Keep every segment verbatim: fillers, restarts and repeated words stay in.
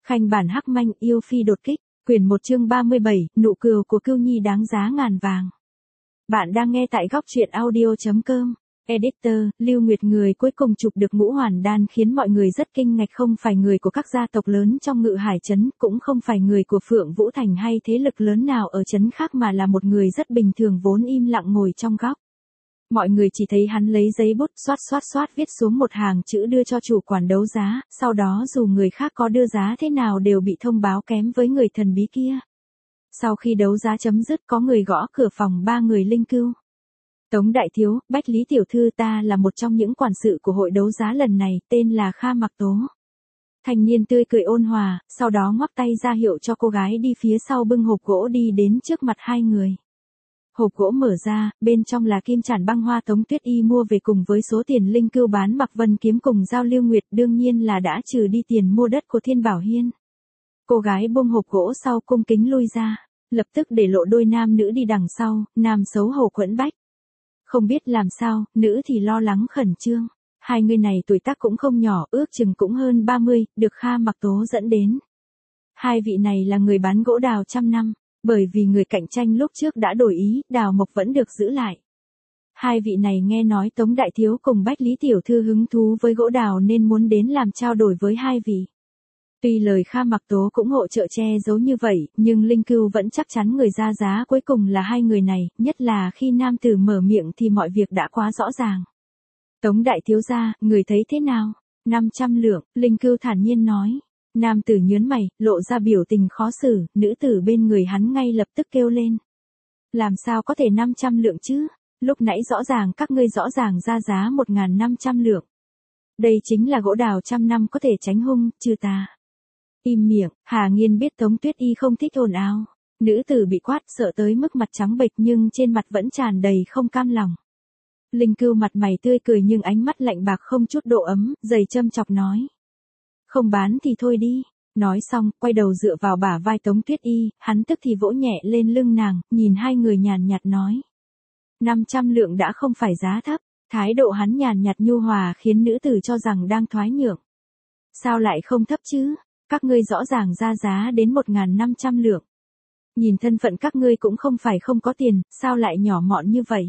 Khanh bản hắc manh yêu phi đột kích, quyển một chương ba mươi bảy, nụ cười của Cưu Nhi đáng giá ngàn vàng. Bạn đang nghe tại góc truyện audio.com. Editor, Lưu Nguyệt người cuối cùng chụp được ngũ hoàn đan khiến mọi người rất kinh ngạc, không phải người của các gia tộc lớn trong Ngự Hải trấn, cũng không phải người của Phượng Vũ Thành hay thế lực lớn nào ở trấn khác mà là một người rất bình thường vốn im lặng ngồi trong góc. Mọi người chỉ thấy hắn lấy giấy bút xoát xoát xoát viết xuống một hàng chữ đưa cho chủ quản đấu giá, sau đó dù người khác có đưa giá thế nào đều bị thông báo kém với người thần bí kia. Sau khi đấu giá chấm dứt có người gõ cửa phòng ba người Linh Cưu. Tống Đại Thiếu, Bách Lý Tiểu Thư, ta là một trong những quản sự của hội đấu giá lần này, tên là Kha Mặc Tố. Thanh niên tươi cười ôn hòa, sau đó ngoắc tay ra hiệu cho cô gái đi phía sau bưng hộp gỗ đi đến trước mặt hai người. Hộp gỗ mở ra, bên trong là kim chản băng hoa Tống Tuyết Y mua về cùng với số tiền Linh Cưu bán Mặc Vân kiếm cùng giao Lưu Nguyệt, đương nhiên là đã trừ đi tiền mua đất của Thiên Bảo Hiên. Cô gái buông hộp gỗ sau cung kính lui ra, lập tức để lộ đôi nam nữ đi đằng sau, nam xấu hổ quẫn bách. Không biết làm sao, nữ thì lo lắng khẩn trương. Hai người này tuổi tác cũng không nhỏ, ước chừng cũng hơn ba mươi, được Kha Mặc Tố dẫn đến. Hai vị này là người bán gỗ đào trăm năm, bởi vì người cạnh tranh lúc trước đã đổi ý, đào mộc vẫn được giữ lại. Hai vị này nghe nói Tống Đại Thiếu cùng Bách Lý Tiểu Thư hứng thú với gỗ đào nên muốn đến làm trao đổi với hai vị. Tuy lời Kha Mặc Tố cũng hỗ trợ che giấu như vậy, nhưng Linh Cưu vẫn chắc chắn người ra giá cuối cùng là hai người này, nhất là khi nam tử mở miệng thì mọi việc đã quá rõ ràng. Tống Đại Thiếu gia, người thấy thế nào? năm trăm lượng, Linh Cưu thản nhiên nói. Nam tử nhớn mày, lộ ra biểu tình khó xử, nữ tử bên người hắn ngay lập tức kêu lên. Làm sao có thể năm trăm lượng chứ? Lúc nãy rõ ràng các ngươi rõ ràng ra giá một nghìn năm trăm lượng. Đây chính là gỗ đào trăm năm có thể tránh hung, trừ tà. Im miệng, Hà Nghiên biết Tống Tuyết Y không thích ồn ào. Nữ tử bị quát sợ tới mức mặt trắng bệch nhưng trên mặt vẫn tràn đầy không cam lòng. Linh Cưu mặt mày tươi cười nhưng ánh mắt lạnh bạc không chút độ ấm, dày châm chọc nói. Không bán thì thôi đi. Nói xong, quay đầu dựa vào bả vai Tống Tuyết Y, hắn tức thì vỗ nhẹ lên lưng nàng, nhìn hai người nhàn nhạt nói. năm trăm lượng đã không phải giá thấp, thái độ hắn nhàn nhạt nhu hòa khiến nữ tử cho rằng đang thoái nhượng. Sao lại không thấp chứ? Các ngươi rõ ràng ra giá đến một nghìn năm trăm lượng. Nhìn thân phận các ngươi cũng không phải không có tiền, sao lại nhỏ mọn như vậy?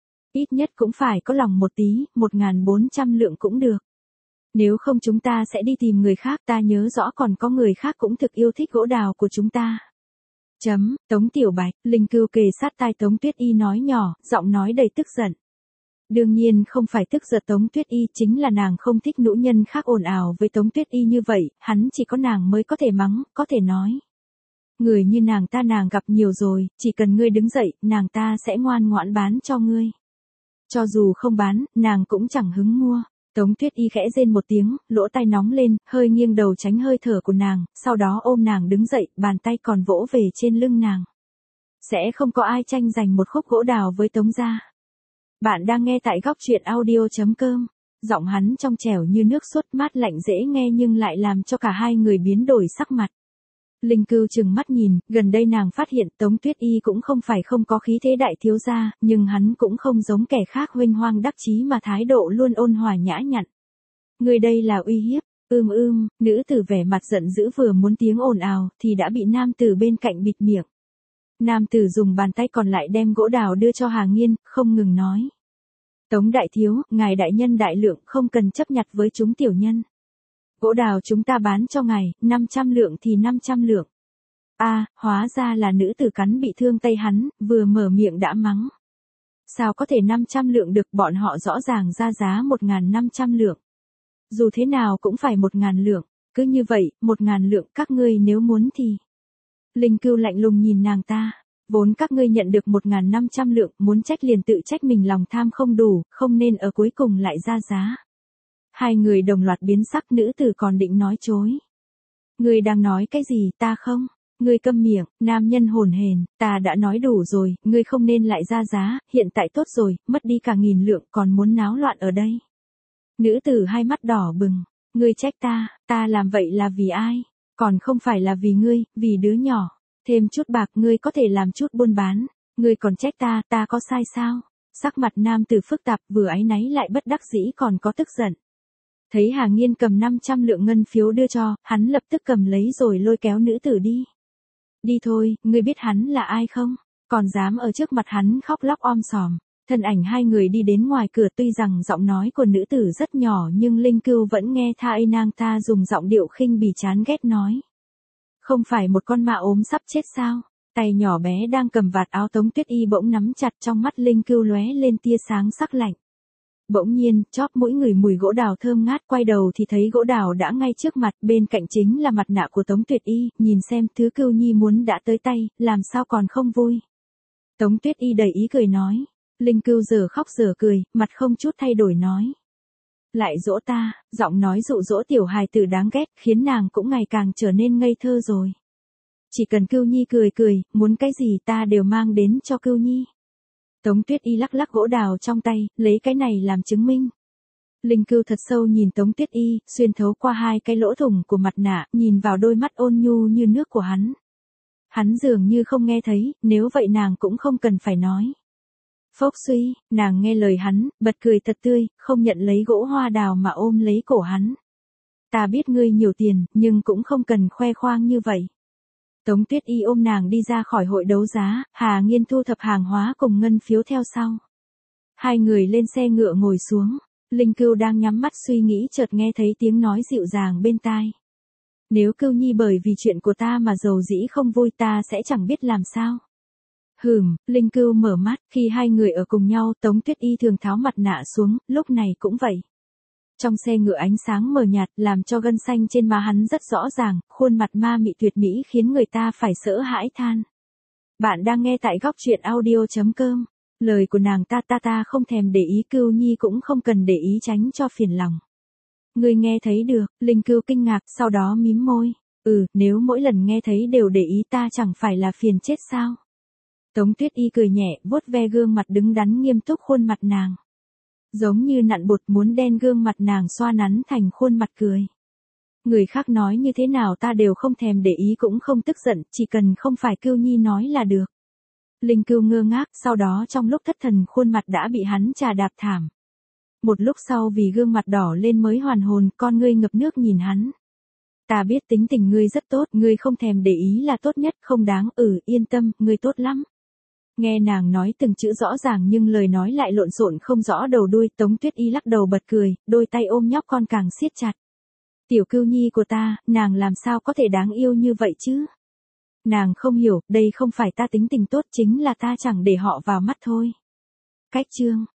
Ít nhất cũng phải có lòng một tí, một nghìn bốn trăm lượng cũng được. Nếu không chúng ta sẽ đi tìm người khác, ta nhớ rõ còn có người khác cũng thực yêu thích gỗ đào của chúng ta. Chấm, Tống Tiểu Bạch, Linh Cưu kề sát tai Tống Tuyết Y nói nhỏ, giọng nói đầy tức giận. Đương nhiên không phải tức giận Tống Tuyết Y, chính là nàng không thích nữ nhân khác ồn ào với Tống Tuyết Y như vậy, hắn chỉ có nàng mới có thể mắng, có thể nói. Người như nàng ta nàng gặp nhiều rồi, chỉ cần ngươi đứng dậy, nàng ta sẽ ngoan ngoãn bán cho ngươi. Cho dù không bán, nàng cũng chẳng hứng mua. Tống Tuyết Y khẽ rên một tiếng, lỗ tai nóng lên, hơi nghiêng đầu tránh hơi thở của nàng, sau đó ôm nàng đứng dậy, bàn tay còn vỗ về trên lưng nàng. Sẽ không có ai tranh giành một khúc gỗ đào với Tống gia. Bạn đang nghe tại góc truyện audio.com. Giọng hắn trong trẻo như nước sốt mát lạnh dễ nghe nhưng lại làm cho cả hai người biến đổi sắc mặt. Linh Cưu chừng mắt nhìn, gần đây nàng phát hiện Tống Tuyết Y cũng không phải không có khí thế đại thiếu gia, nhưng hắn cũng không giống kẻ khác huênh hoang đắc chí mà thái độ luôn ôn hòa nhã nhặn. Người đây là uy hiếp, ưm ưm, nữ tử vẻ mặt giận dữ vừa muốn tiếng ồn ào thì đã bị nam tử bên cạnh bịt miệng. Nam tử dùng bàn tay còn lại đem gỗ đào đưa cho Hà Nghiên, không ngừng nói. Tống Đại Thiếu, ngài đại nhân đại lượng không cần chấp nhặt với chúng tiểu nhân. Gỗ đào chúng ta bán cho ngài, năm trăm lượng thì năm trăm lượng. A, à, hóa ra là nữ tử cắn bị thương tay hắn, vừa mở miệng đã mắng. Sao có thể năm trăm lượng được, bọn họ rõ ràng ra giá một nghìn năm trăm lượng. Dù thế nào cũng phải một nghìn lượng, cứ như vậy, một nghìn lượng các ngươi nếu muốn thì. Linh Cưu lạnh lùng nhìn nàng ta. Vốn các ngươi nhận được một nghìn năm trăm lượng, muốn trách liền tự trách mình lòng tham không đủ, không nên ở cuối cùng lại ra giá. Hai người đồng loạt biến sắc, nữ tử còn định nói chối. Ngươi đang nói cái gì, ta không? Ngươi câm miệng, nam nhân hồn hền, ta đã nói đủ rồi, ngươi không nên lại ra giá, hiện tại tốt rồi, mất đi cả nghìn lượng còn muốn náo loạn ở đây. Nữ tử hai mắt đỏ bừng, ngươi trách ta, ta làm vậy là vì ai? Còn không phải là vì ngươi, vì đứa nhỏ. Thêm chút bạc ngươi có thể làm chút buôn bán, ngươi còn trách ta, ta có sai sao? Sắc mặt nam tử phức tạp, vừa áy náy lại bất đắc dĩ còn có tức giận. Thấy Hà Nghiên cầm năm trăm lượng ngân phiếu đưa cho, hắn lập tức cầm lấy rồi lôi kéo nữ tử đi. Đi thôi, ngươi biết hắn là ai không? Còn dám ở trước mặt hắn khóc lóc om sòm. Thân ảnh hai người đi đến ngoài cửa, tuy rằng giọng nói của nữ tử rất nhỏ nhưng Linh Cưu vẫn nghe thai nàng ta dùng giọng điệu khinh bỉ chán ghét nói. Không phải một con ma ốm sắp chết sao? Tay nhỏ bé đang cầm vạt áo Tống Tuyết Y bỗng nắm chặt, trong mắt Linh Cưu lóe lên tia sáng sắc lạnh. Bỗng nhiên, chóp mũi người mùi gỗ đào thơm ngát, quay đầu thì thấy gỗ đào đã ngay trước mặt, bên cạnh chính là mặt nạ của Tống Tuyết Y, nhìn xem thứ Cưu Nhi muốn đã tới tay, làm sao còn không vui. Tống Tuyết Y đầy ý cười nói. Linh Cưu giờ khóc giờ cười, mặt không chút thay đổi nói. Lại dỗ ta, giọng nói dụ dỗ tiểu hài tử đáng ghét, khiến nàng cũng ngày càng trở nên ngây thơ rồi. Chỉ cần Cưu Nhi cười cười, muốn cái gì ta đều mang đến cho Cưu Nhi. Tống Tuyết Y lắc lắc gỗ đào trong tay, lấy cái này làm chứng minh. Linh Cưu thật sâu nhìn Tống Tuyết Y, xuyên thấu qua hai cái lỗ thủng của mặt nạ, nhìn vào đôi mắt ôn nhu như nước của hắn. Hắn dường như không nghe thấy, nếu vậy nàng cũng không cần phải nói. Phốc suy, nàng nghe lời hắn, bật cười thật tươi, không nhận lấy gỗ hoa đào mà ôm lấy cổ hắn. Ta biết ngươi nhiều tiền, nhưng cũng không cần khoe khoang như vậy. Tống Tuyết Y ôm nàng đi ra khỏi hội đấu giá, Hà Nghiên thu thập hàng hóa cùng ngân phiếu theo sau. Hai người lên xe ngựa ngồi xuống, Linh Cưu đang nhắm mắt suy nghĩ chợt nghe thấy tiếng nói dịu dàng bên tai. Nếu Cưu Nhi bởi vì chuyện của ta mà giàu dĩ không vui ta sẽ chẳng biết làm sao. Hừm, Linh Cưu mở mắt, khi hai người ở cùng nhau Tống Tuyết Y thường tháo mặt nạ xuống, lúc này cũng vậy. Trong xe ngựa ánh sáng mờ nhạt làm cho gân xanh trên má hắn rất rõ ràng, khuôn mặt ma mị tuyệt mỹ khiến người ta phải sợ hãi than. Bạn đang nghe tại góc truyện audio chấm com. Lời của nàng ta ta ta không thèm để ý, Cưu Nhi cũng không cần để ý tránh cho phiền lòng. Ngươi nghe thấy được, Linh Cưu kinh ngạc, sau đó mím môi. Ừ, nếu mỗi lần nghe thấy đều để ý ta chẳng phải là phiền chết sao? Tống Tuyết Y cười nhẹ, vuốt ve gương mặt đứng đắn nghiêm túc khuôn mặt nàng. Giống như nặn bột muốn đen gương mặt nàng xoa nắn thành khuôn mặt cười. Người khác nói như thế nào ta đều không thèm để ý cũng không tức giận, chỉ cần không phải Cưu Nhi nói là được. Linh Cưu ngơ ngác, sau đó trong lúc thất thần khuôn mặt đã bị hắn chà đạp thảm. Một lúc sau vì gương mặt đỏ lên mới hoàn hồn, con ngươi ngập nước nhìn hắn. Ta biết tính tình ngươi rất tốt, ngươi không thèm để ý là tốt nhất, không đáng, ừ, yên tâm, ngươi tốt lắm. Nghe nàng nói từng chữ rõ ràng nhưng lời nói lại lộn xộn không rõ đầu đuôi, Tống Tuyết Y lắc đầu bật cười, đôi tay ôm nhóc con càng siết chặt. Tiểu Cưu Nhi của ta, nàng làm sao có thể đáng yêu như vậy chứ? Nàng không hiểu, đây không phải ta tính tình tốt, chính là ta chẳng để họ vào mắt thôi. Cách chương